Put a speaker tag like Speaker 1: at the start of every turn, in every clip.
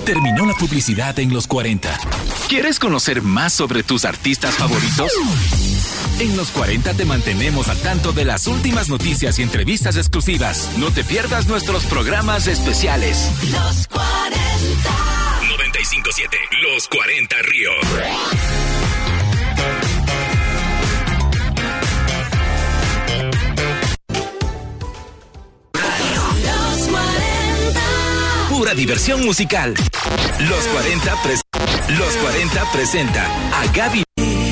Speaker 1: Terminó la publicidad en los 40. ¿Quieres conocer más sobre tus artistas favoritos? En los 40 te mantenemos al tanto de las últimas noticias y entrevistas exclusivas. No te pierdas nuestros programas especiales.
Speaker 2: Los 40.
Speaker 1: 95.7. Los 40 Río. Pura diversión musical. Los 40 presenta a Gaby.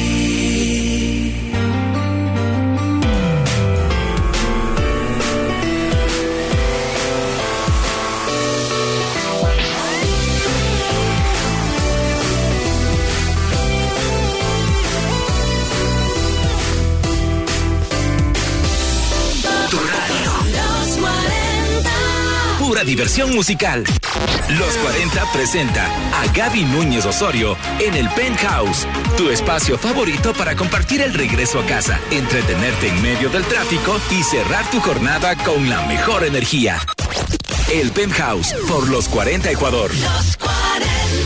Speaker 1: Pura diversión musical. Los 40 presenta a Gaby Núñez Osorio en el Penthouse, tu espacio favorito para compartir el regreso a casa, entretenerte en medio del tráfico y cerrar tu jornada con la mejor energía. El Penthouse por los 40 Ecuador.
Speaker 2: Los 40.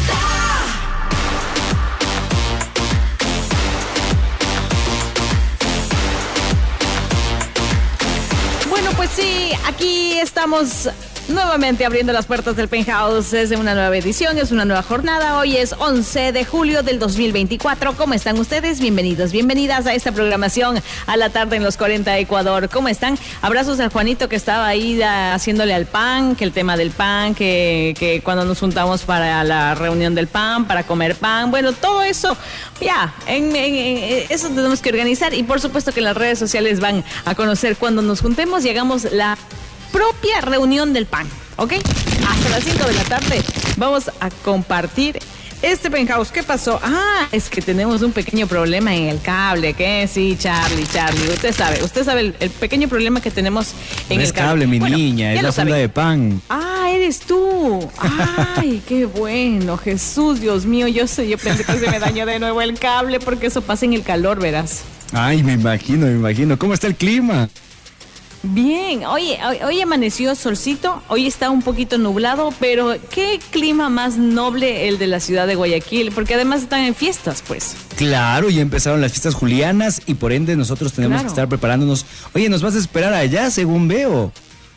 Speaker 3: Bueno, pues sí, aquí estamos nuevamente abriendo las puertas del Penthouse. Es una nueva edición, es una nueva jornada. Hoy es 11 de julio del 2024. ¿Cómo están ustedes? Bienvenidos, bienvenidas a esta programación a la tarde en los 40 Ecuador. ¿Cómo están? Abrazos al Juanito que estaba ahí haciéndole al pan, que el tema del pan, que cuando nos juntamos para la reunión del pan, para comer pan. Bueno, todo eso, ya, eso tenemos que organizar. Y por supuesto que en las redes sociales van a conocer cuando nos juntemos y hagamos la propia reunión del pan, ¿ok? Hasta las 5 de la tarde vamos a compartir este Penthouse. ¿Qué pasó? Es que tenemos un pequeño problema en el cable, ¿qué? Sí, Charlie, usted sabe el pequeño problema que tenemos en el cable.
Speaker 4: Mi niña, es la funda de pan.
Speaker 3: Eres tú. Ay, qué bueno, Jesús, Dios mío, yo pensé que se me dañó de nuevo el cable porque eso pasa en el calor, verás.
Speaker 4: Ay, me imagino. ¿Cómo está el clima?
Speaker 3: Bien, hoy amaneció solcito, hoy está un poquito nublado, pero qué clima más noble el de la ciudad de Guayaquil, porque además están en fiestas, pues.
Speaker 4: Claro, ya empezaron las fiestas julianas y por ende nosotros tenemos que estar preparándonos. Oye, nos vas a esperar allá, según veo.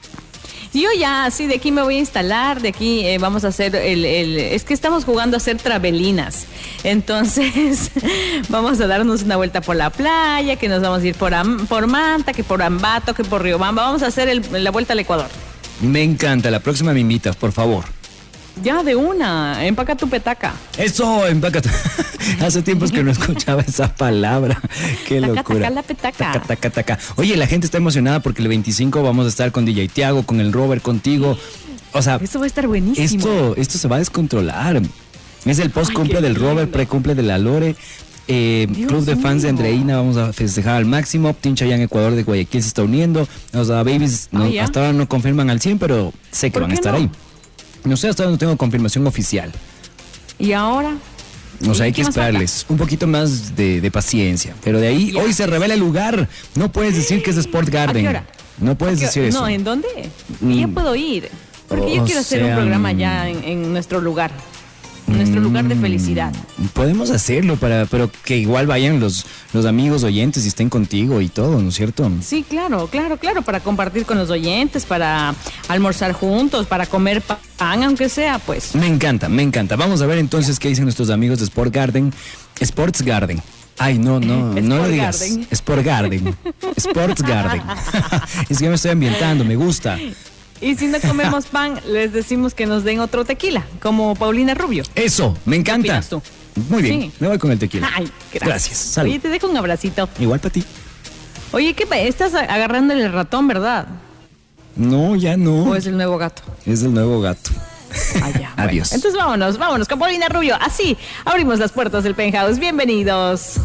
Speaker 3: Yo ya, sí, de aquí me voy a instalar, de aquí vamos a hacer es que estamos jugando a hacer travelinas, entonces vamos a darnos una vuelta por la playa, que nos vamos a ir por Manta, que por Ambato, que por Riobamba, vamos a hacer la vuelta al Ecuador.
Speaker 4: Me encanta, la próxima me invitas, por favor.
Speaker 3: Ya, de una, empaca tu petaca.
Speaker 4: Eso, empaca tu... Hace tiempos que no escuchaba esa palabra. Qué locura.
Speaker 3: Taca, la petaca.
Speaker 4: Taca. Oye, la gente está emocionada porque el 25 vamos a estar con DJ Tiago, con el Robert, contigo. O sea...
Speaker 3: Eso va a estar buenísimo.
Speaker 4: Esto se va a descontrolar. Es el post-cumple del Robert, pre-cumple de la Lore. Club de fans de Andreina, vamos a festejar al máximo. Team Chayanne Ecuador de Guayaquil se está uniendo. O sea, babies, hasta ahora no confirman al 100, pero sé que van a estar ahí. No sé, hasta ahora no tengo confirmación oficial.
Speaker 3: ¿Y ahora?
Speaker 4: O sea, hay que esperarles un poquito más de paciencia. Pero de ahí, hoy se revela el lugar. No puedes decir que es Sport Garden.
Speaker 3: ¿A qué hora?
Speaker 4: No puedes decir eso.
Speaker 3: No, ¿en dónde? Yo puedo ir. Porque yo quiero hacer un programa ya en nuestro lugar. Nuestro lugar de felicidad.
Speaker 4: Podemos hacerlo, pero que igual vayan los amigos oyentes y estén contigo y todo, ¿no es cierto?
Speaker 3: Sí, claro, para compartir con los oyentes, para almorzar juntos, para comer pan, aunque sea, pues.
Speaker 4: Me encanta. Vamos a ver entonces qué dicen nuestros amigos de Sports Garden. Ay, no lo digas. Sport Garden. Sports Garden. Es que me estoy ambientando, me gusta.
Speaker 3: Y si no comemos pan, les decimos que nos den otro tequila, como Paulina Rubio.
Speaker 4: Eso, me encanta.
Speaker 3: ¿Qué opinas tú?
Speaker 4: Muy bien, sí. Me voy con el tequila.
Speaker 3: Ay, gracias.
Speaker 4: Salud.
Speaker 3: Oye, te dejo un abracito.
Speaker 4: Igual para ti.
Speaker 3: Oye, ¿qué estás agarrándole el ratón, verdad?
Speaker 4: No, ya no.
Speaker 3: ¿O es el nuevo gato?
Speaker 4: Es el nuevo gato.
Speaker 3: Ya,
Speaker 4: Adiós.
Speaker 3: Bueno. Entonces vámonos con Paulina Rubio. Así abrimos las puertas del Penthouse. Bienvenidos.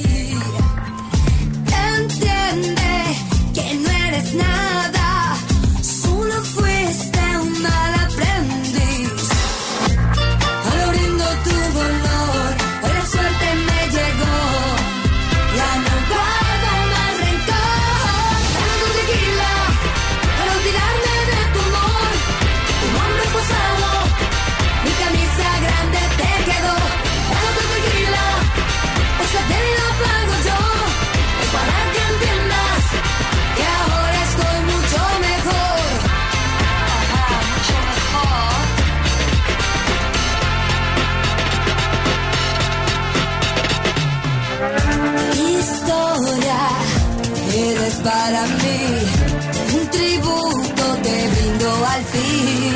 Speaker 2: Entiende que no eres nada. Fuiste un mal aprendiz. Abriendo tu dolor, la suerte me llegó. Ya no guardo más rencor. Dame tu tequila para olvidarme de tu amor. Tu nombre posado, mi camisa para mí, un tributo te brindo al fin.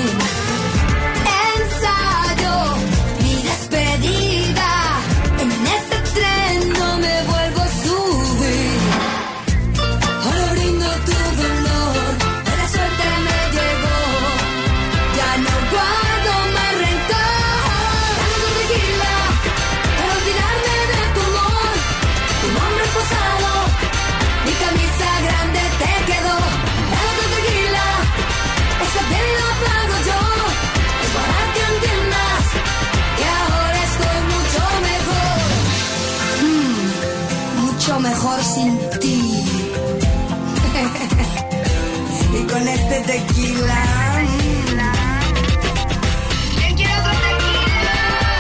Speaker 2: Ensayo mi despedida, en este tren no me vuelvo a subir. Ahora brindo tu dolor, la suerte me llegó, ya no guardo más rencor. Dame tu tequila para olvidarme de tu amor, tu nombre posado, mi camisa grande te quedó. Dame tu tequila, esta bebida pago yo, es para que entiendas que ahora estoy mucho mejor sin ti. Y con este tequila, ¿quién quiere otro tequila?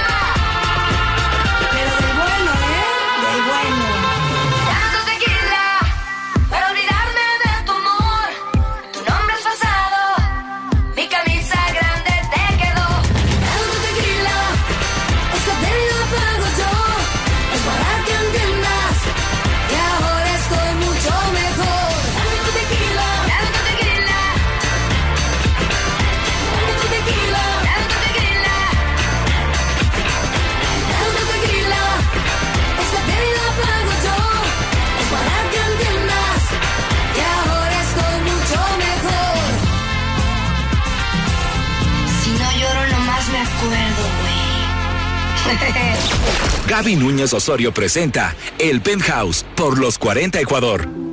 Speaker 2: Pero del bueno, del bueno. Dame tu tequila para olvidarme de tu amor, tu nombre es pasado, mi camisa grande te quedó. Dame tu tequila, esta bebida pago yo, es para que entiendas que ahora estoy mucho mejor. Dame tu tequila, dame tu tequila, dame tu tequila, dame tu tequila, dame tu tequila, esta bebida pago yo, es para que entiendas que ahora estoy mucho mejor. Si no lloro nomás me acuerdo, güey.
Speaker 1: Gaby Núñez Osorio presenta El Penthouse por los 40 Ecuador.